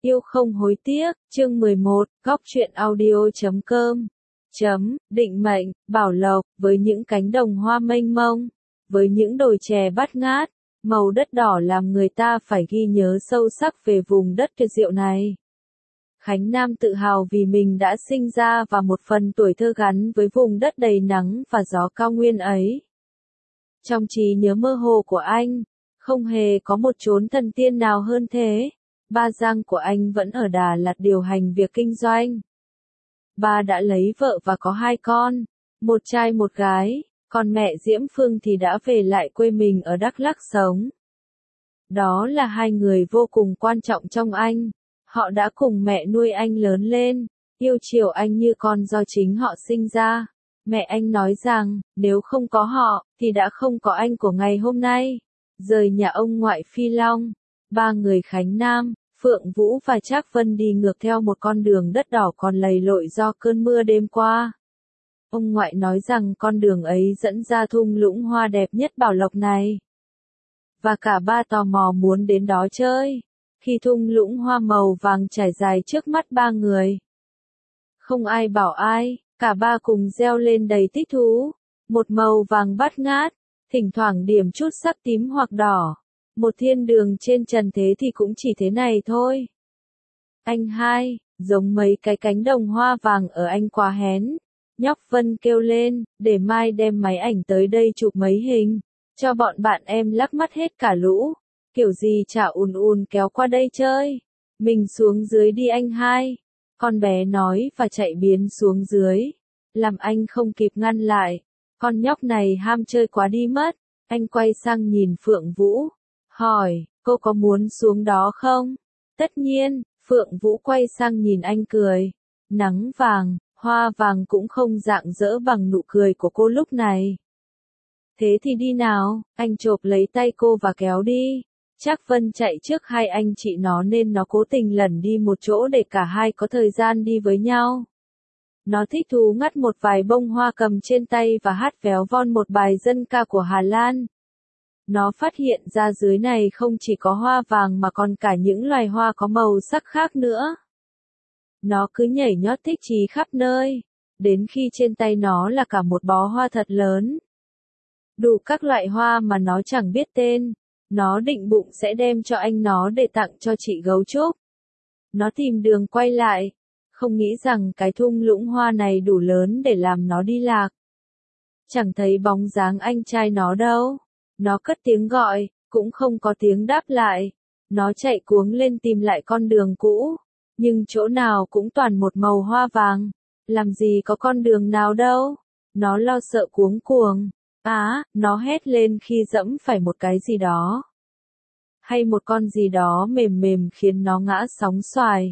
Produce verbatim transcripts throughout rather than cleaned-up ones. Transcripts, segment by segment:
Yêu không hối tiếc, chương mười một, góc truyện audio chấm com. Chấm, định mệnh, bảo lộc, với những cánh đồng hoa mênh mông, với những đồi chè bát ngát, màu đất đỏ làm người ta phải ghi nhớ sâu sắc về vùng đất tuyệt diệu này. Khánh Nam tự hào vì mình đã sinh ra và một phần tuổi thơ gắn với vùng đất đầy nắng và gió cao nguyên ấy. Trong trí nhớ mơ hồ của anh, không hề có một chốn thần tiên nào hơn thế. Ba Giang của anh vẫn ở Đà Lạt điều hành việc kinh doanh. Ba đã lấy vợ và có hai con, một trai một gái, còn mẹ Diễm Phương thì đã về lại quê mình ở Đắk Lắk sống. Đó là hai người vô cùng quan trọng trong anh. Họ đã cùng mẹ nuôi anh lớn lên, yêu chiều anh như con do chính họ sinh ra. Mẹ anh nói rằng, nếu không có họ, thì đã không có anh của ngày hôm nay. Rời nhà ông ngoại Phi Long, ba người Khánh Nam, Phượng Vũ và Trác Vân đi ngược theo một con đường đất đỏ còn lầy lội do cơn mưa đêm qua. Ông ngoại nói rằng con đường ấy dẫn ra thung lũng hoa đẹp nhất Bảo Lộc này. Và cả ba tò mò muốn đến đó chơi. Khi thung lũng hoa màu vàng trải dài trước mắt ba người. Không ai bảo ai, cả ba cùng reo lên đầy thích thú. Một màu vàng bát ngát, thỉnh thoảng điểm chút sắc tím hoặc đỏ. Một thiên đường trên trần thế thì cũng chỉ thế này thôi. Anh hai, giống mấy cái cánh đồng hoa vàng ở anh quá hén. Nhóc Vân kêu lên, để mai đem máy ảnh tới đây chụp mấy hình, cho bọn bạn em lắc mắt hết cả lũ. Kiểu gì chả ùn ùn kéo qua đây chơi. Mình xuống dưới đi anh hai. Con bé nói và chạy biến xuống dưới. Làm anh không kịp ngăn lại. Con nhóc này ham chơi quá đi mất. Anh quay sang nhìn Phượng Vũ. Hỏi, cô có muốn xuống đó không? Tất nhiên, Phượng Vũ quay sang nhìn anh cười. Nắng vàng, hoa vàng cũng không rạng rỡ bằng nụ cười của cô lúc này. Thế thì đi nào, anh chộp lấy tay cô và kéo đi. Trác Vân chạy trước hai anh chị nó nên nó cố tình lẩn đi một chỗ để cả hai có thời gian đi với nhau. Nó thích thú ngắt một vài bông hoa cầm trên tay và hát véo von một bài dân ca của Hà Lan. Nó phát hiện ra dưới này không chỉ có hoa vàng mà còn cả những loài hoa có màu sắc khác nữa. Nó cứ nhảy nhót thích chí khắp nơi, đến khi trên tay nó là cả một bó hoa thật lớn. Đủ các loại hoa mà nó chẳng biết tên. Nó định bụng sẽ đem cho anh nó để tặng cho chị Gấu Trúc. Nó tìm đường quay lại, không nghĩ rằng cái thung lũng hoa này đủ lớn để làm nó đi lạc. Chẳng thấy bóng dáng anh trai nó đâu. Nó cất tiếng gọi, cũng không có tiếng đáp lại. Nó chạy cuống lên tìm lại con đường cũ, nhưng chỗ nào cũng toàn một màu hoa vàng. Làm gì có con đường nào đâu. Nó lo sợ cuống cuồng. Á, nó hét lên khi dẫm phải một cái gì đó. Hay một con gì đó mềm mềm khiến nó ngã sóng xoài.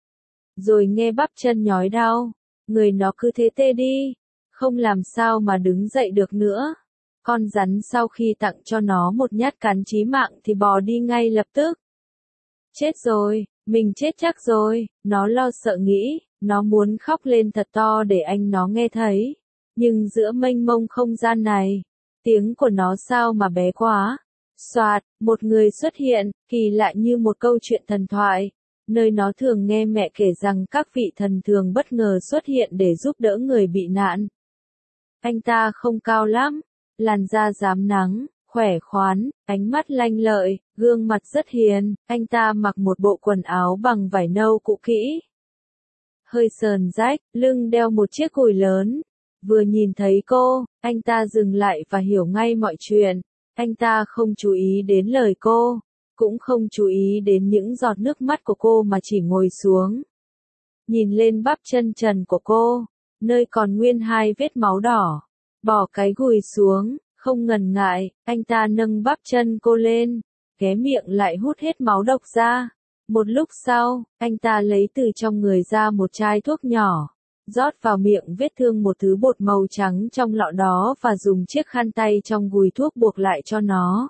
Rồi nghe bắp chân nhói đau, người nó cứ thế tê đi, không làm sao mà đứng dậy được nữa. Con rắn sau khi tặng cho nó một nhát cắn chí mạng thì bò đi ngay lập tức. Chết rồi, mình chết chắc rồi, nó lo sợ nghĩ, nó muốn khóc lên thật to để anh nó nghe thấy. Nhưng giữa mênh mông không gian này, tiếng của nó sao mà bé quá. Soạt, một người xuất hiện, kỳ lạ như một câu chuyện thần thoại, nơi nó thường nghe mẹ kể rằng các vị thần thường bất ngờ xuất hiện để giúp đỡ người bị nạn. Anh ta không cao lắm, làn da rám nắng, khỏe khoắn, ánh mắt lanh lợi, gương mặt rất hiền, anh ta mặc một bộ quần áo bằng vải nâu cũ kỹ. Hơi sờn rách, lưng đeo một chiếc gùi lớn. Vừa nhìn thấy cô, anh ta dừng lại và hiểu ngay mọi chuyện. Anh ta không chú ý đến lời cô, cũng không chú ý đến những giọt nước mắt của cô mà chỉ ngồi xuống. Nhìn lên bắp chân trần của cô, nơi còn nguyên hai vết máu đỏ. Bỏ cái gùi xuống, không ngần ngại, anh ta nâng bắp chân cô lên, ghé miệng lại hút hết máu độc ra. Một lúc sau, anh ta lấy từ trong người ra một chai thuốc nhỏ. Rót vào miệng vết thương một thứ bột màu trắng trong lọ đó và dùng chiếc khăn tay trong gùi thuốc buộc lại cho nó.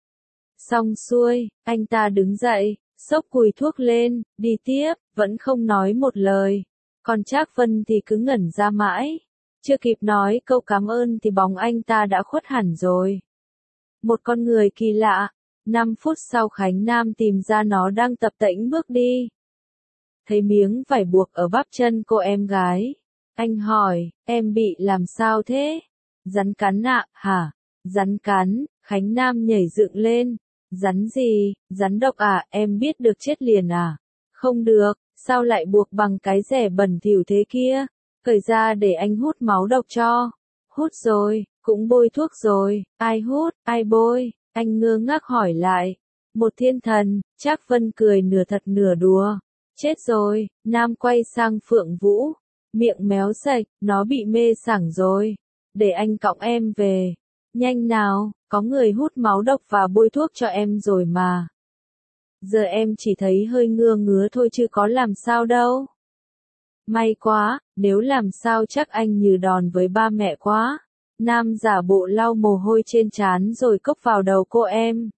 Xong xuôi, anh ta đứng dậy, xốc gùi thuốc lên, đi tiếp, vẫn không nói một lời. Còn Trác Vân thì cứ ngẩn ra mãi. Chưa kịp nói câu cảm ơn thì bóng anh ta đã khuất hẳn rồi. Một con người kỳ lạ. Năm phút sau Khánh Nam tìm ra nó đang tập tễnh bước đi. thấy miếng vải buộc ở bắp chân cô em gái. Anh hỏi, em bị làm sao thế? Rắn cắn ạ, hả? Rắn cắn, Khánh Nam nhảy dựng lên. Rắn gì? Rắn độc à, em biết được chết liền à? Không được, sao lại buộc bằng cái rẻ bẩn thỉu thế kia? Cởi ra để anh hút máu độc cho. Hút rồi, cũng bôi thuốc rồi, ai hút, ai bôi? Anh ngơ ngác hỏi lại. Một thiên thần, Trác Vân cười nửa thật nửa đùa. Chết rồi, Nam quay sang Phượng Vũ. Miệng méo sạch, nó bị mê sảng rồi. Để anh cõng em về. Nhanh nào, có người hút máu độc và bôi thuốc cho em rồi mà. Giờ em chỉ thấy hơi ngưa ngứa thôi chứ có làm sao đâu. May quá, nếu làm sao chắc anh như đòn với ba mẹ quá. Nam giả bộ lau mồ hôi trên trán rồi cốc vào đầu cô em.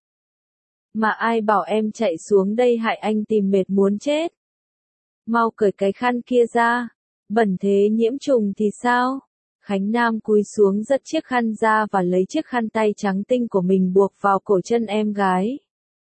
Mà ai bảo em chạy xuống đây hại anh tìm mệt muốn chết. Mau cởi cái khăn kia ra. Bẩn thế nhiễm trùng thì sao? Khánh Nam cúi xuống giật chiếc khăn ra và lấy chiếc khăn tay trắng tinh của mình buộc vào cổ chân em gái.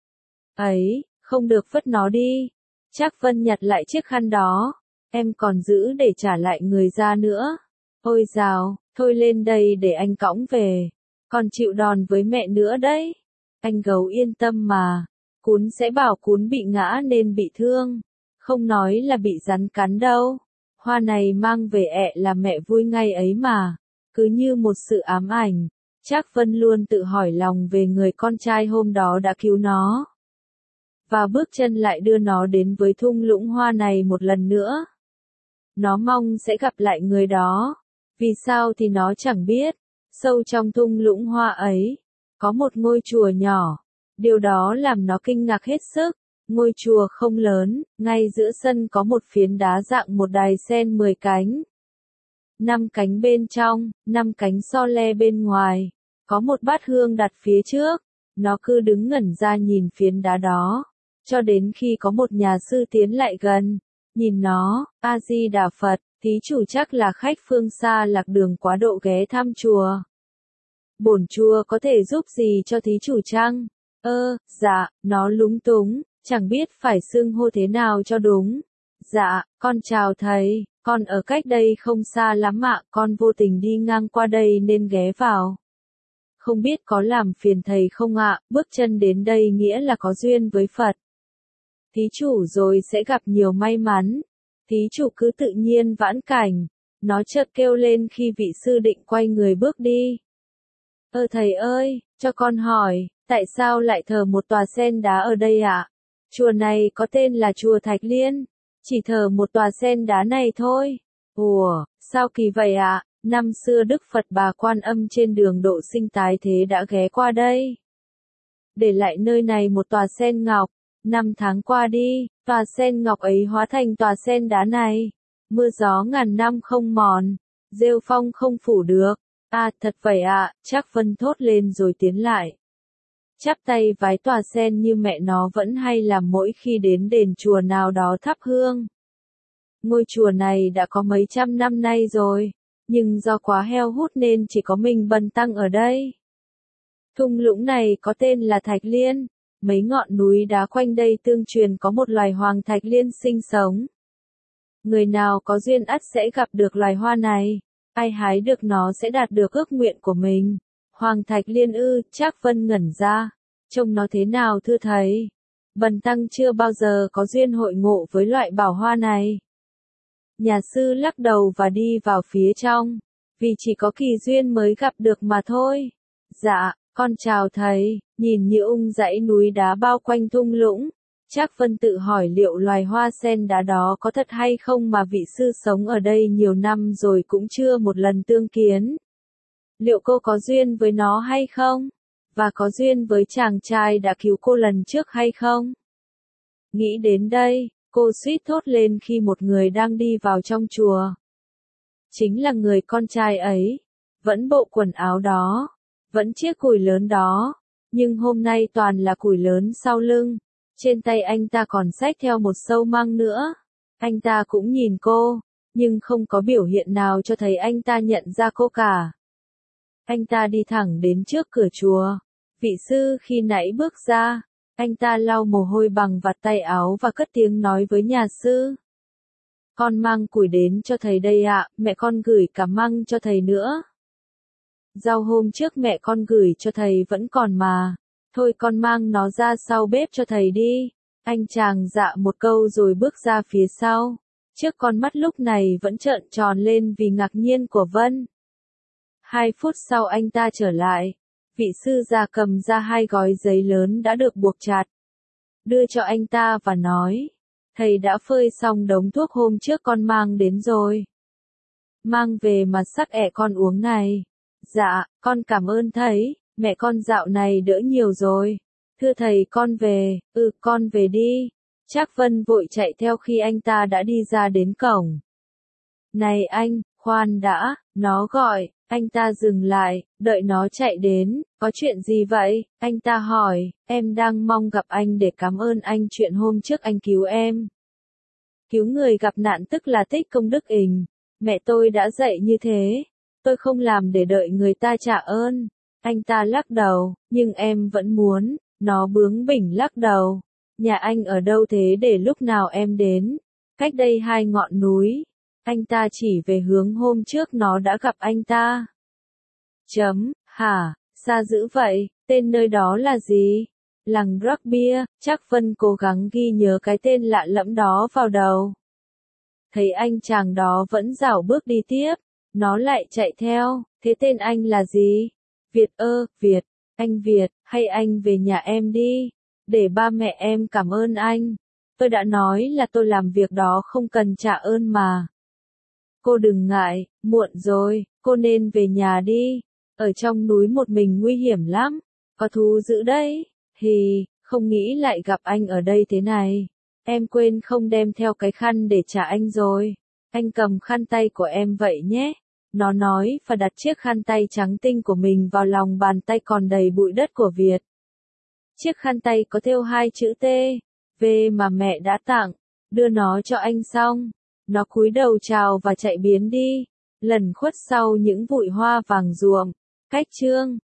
Ấy, không được vứt nó đi. Trác Vân nhặt lại chiếc khăn đó. Em còn giữ để trả lại người ra nữa. Ôi dào, thôi lên đây để anh cõng về. Còn chịu đòn với mẹ nữa đấy. Anh gấu yên tâm mà. Cún sẽ bảo cún bị ngã nên bị thương. Không nói là bị rắn cắn đâu. Hoa này mang về ẹ là mẹ vui ngay ấy mà. Cứ như một sự ám ảnh. Trác Vân luôn tự hỏi lòng về người con trai hôm đó đã cứu nó. Và bước chân lại đưa nó đến với thung lũng hoa này một lần nữa. Nó mong sẽ gặp lại người đó. Vì sao thì nó chẳng biết. Sâu trong thung lũng hoa ấy, có một ngôi chùa nhỏ. Điều đó làm nó kinh ngạc hết sức. Ngôi chùa không lớn, ngay giữa sân có một phiến đá dạng một đài sen mười cánh. Năm cánh bên trong, năm cánh so le bên ngoài. Có một bát hương đặt phía trước. Nó cứ đứng ngẩn ra nhìn phiến đá đó. Cho đến khi có một nhà sư tiến lại gần. Nhìn nó, A-di-đà Phật, thí chủ chắc là khách phương xa lạc đường quá độ ghé thăm chùa. Bổn chùa có thể giúp gì cho thí chủ chăng? Ơ, dạ, nó lúng túng, chẳng biết phải xưng hô thế nào cho đúng. Dạ, con chào thầy, con ở cách đây không xa lắm ạ, con vô tình đi ngang qua đây nên ghé vào. Không biết có làm phiền thầy không ạ, bước chân đến đây nghĩa là có duyên với Phật. Thí chủ rồi sẽ gặp nhiều may mắn. Thí chủ cứ tự nhiên vãn cảnh. Nó chợt kêu lên khi vị sư định quay người bước đi. Ơ thầy ơi, cho con hỏi, tại sao lại thờ một tòa sen đá ở đây ạ? Chùa này có tên là chùa Thạch Liên. Chỉ thờ một tòa sen đá này thôi. Ủa, sao kỳ vậy ạ? Năm xưa Đức Phật Bà Quan Âm trên đường độ sinh tái thế đã ghé qua đây. Để lại nơi này một tòa sen ngọc. Năm tháng qua đi, tòa sen ngọc ấy hóa thành tòa sen đá này. Mưa gió ngàn năm không mòn, rêu phong không phủ được. À, thật vậy ạ, à, Trác Vân thốt lên rồi tiến lại. Chắp tay vái tòa sen như mẹ nó vẫn hay làm mỗi khi đến đền chùa nào đó thắp hương. Ngôi chùa này đã có mấy trăm năm nay rồi, nhưng do quá heo hút nên chỉ có mình Bần Tăng ở đây. Thung lũng này có tên là Thạch Liên. Mấy ngọn núi đá quanh đây tương truyền có một loài hoàng thạch liên sinh sống. Người nào có duyên ắt sẽ gặp được loài hoa này. Ai hái được nó sẽ đạt được ước nguyện của mình. Hoàng thạch liên ư, Trác Vân ngẩn ra. Trông nó thế nào thưa thầy? Bần Tăng chưa bao giờ có duyên hội ngộ với loại bảo hoa này. Nhà sư lắc đầu và đi vào phía trong. Vì chỉ có kỳ duyên mới gặp được mà thôi. Dạ. Con chào thầy, nhìn như ung dãy núi đá bao quanh thung lũng. Trác Vân tự hỏi liệu loài hoa sen đá đó có thật hay không mà vị sư sống ở đây nhiều năm rồi cũng chưa một lần tương kiến. Liệu cô có duyên với nó hay không? Và có duyên với chàng trai đã cứu cô lần trước hay không? Nghĩ đến đây, cô suýt thốt lên khi một người đang đi vào trong chùa. Chính là người con trai ấy, vẫn bộ quần áo đó. Vẫn chiếc cùi lớn đó, nhưng hôm nay toàn là cùi lớn sau lưng. Trên tay anh ta còn xách theo một sâu măng nữa. Anh ta cũng nhìn cô, nhưng không có biểu hiện nào cho thấy anh ta nhận ra cô cả. Anh ta đi thẳng đến trước cửa chùa. Vị sư khi nãy bước ra, anh ta lau mồ hôi bằng vạt tay áo và cất tiếng nói với nhà sư. con mang củi đến cho thầy đây ạ, mẹ con gửi cả măng cho thầy nữa. Rau hôm trước mẹ con gửi cho thầy vẫn còn mà, thôi con mang nó ra sau bếp cho thầy đi. Anh chàng dạ một câu rồi bước ra phía sau, trước con mắt lúc này vẫn trợn tròn lên vì ngạc nhiên của Vân. Hai phút sau anh ta trở lại, vị sư già cầm ra hai gói giấy lớn đã được buộc chặt, đưa cho anh ta và nói, thầy đã phơi xong đống thuốc hôm trước con mang đến rồi. Mang về mà sắc ẹ con uống này. Dạ, con cảm ơn thầy, mẹ con dạo này đỡ nhiều rồi. Thưa thầy con về, ừ con về đi. Trác Vân vội chạy theo khi anh ta đã đi ra đến cổng. Này anh, khoan đã, nó gọi, anh ta dừng lại, đợi nó chạy đến, có chuyện gì vậy? Anh ta hỏi, em đang mong gặp anh để cảm ơn anh chuyện hôm trước anh cứu em. Cứu người gặp nạn tức là tích công đức ình, mẹ tôi đã dạy như thế, tôi không làm để đợi người ta trả ơn. Anh ta lắc đầu, nhưng em vẫn muốn, nó bướng bỉnh lắc đầu. Nhà anh ở đâu thế để lúc nào em đến? Cách đây hai ngọn núi. Anh ta chỉ về hướng hôm trước nó đã gặp anh ta. Chấm, hả, xa dữ vậy, tên nơi đó là gì? Làng Rugby, Trác Vân cố gắng ghi nhớ cái tên lạ lẫm đó vào đầu. Thấy anh chàng đó vẫn rảo bước đi tiếp, nó lại chạy theo, thế tên anh là gì? Việt ơ, Việt, anh Việt, hay anh về nhà em đi, để ba mẹ em cảm ơn anh. Tôi đã nói là tôi làm việc đó không cần trả ơn mà. Cô đừng ngại, muộn rồi, cô nên về nhà đi. Ở trong núi một mình nguy hiểm lắm, có thú dữ đấy. Hì, không nghĩ lại gặp anh ở đây thế này. Em quên không đem theo cái khăn để trả anh rồi. Anh cầm khăn tay của em vậy nhé. Nó nói và đặt chiếc khăn tay trắng tinh của mình vào lòng bàn tay còn đầy bụi đất của Việt. Chiếc khăn tay có thêu hai chữ T, V mà mẹ đã tặng, đưa nó cho anh xong. Nó cúi đầu chào và chạy biến đi, lẩn khuất sau những bụi hoa vàng ruộm. Cách chương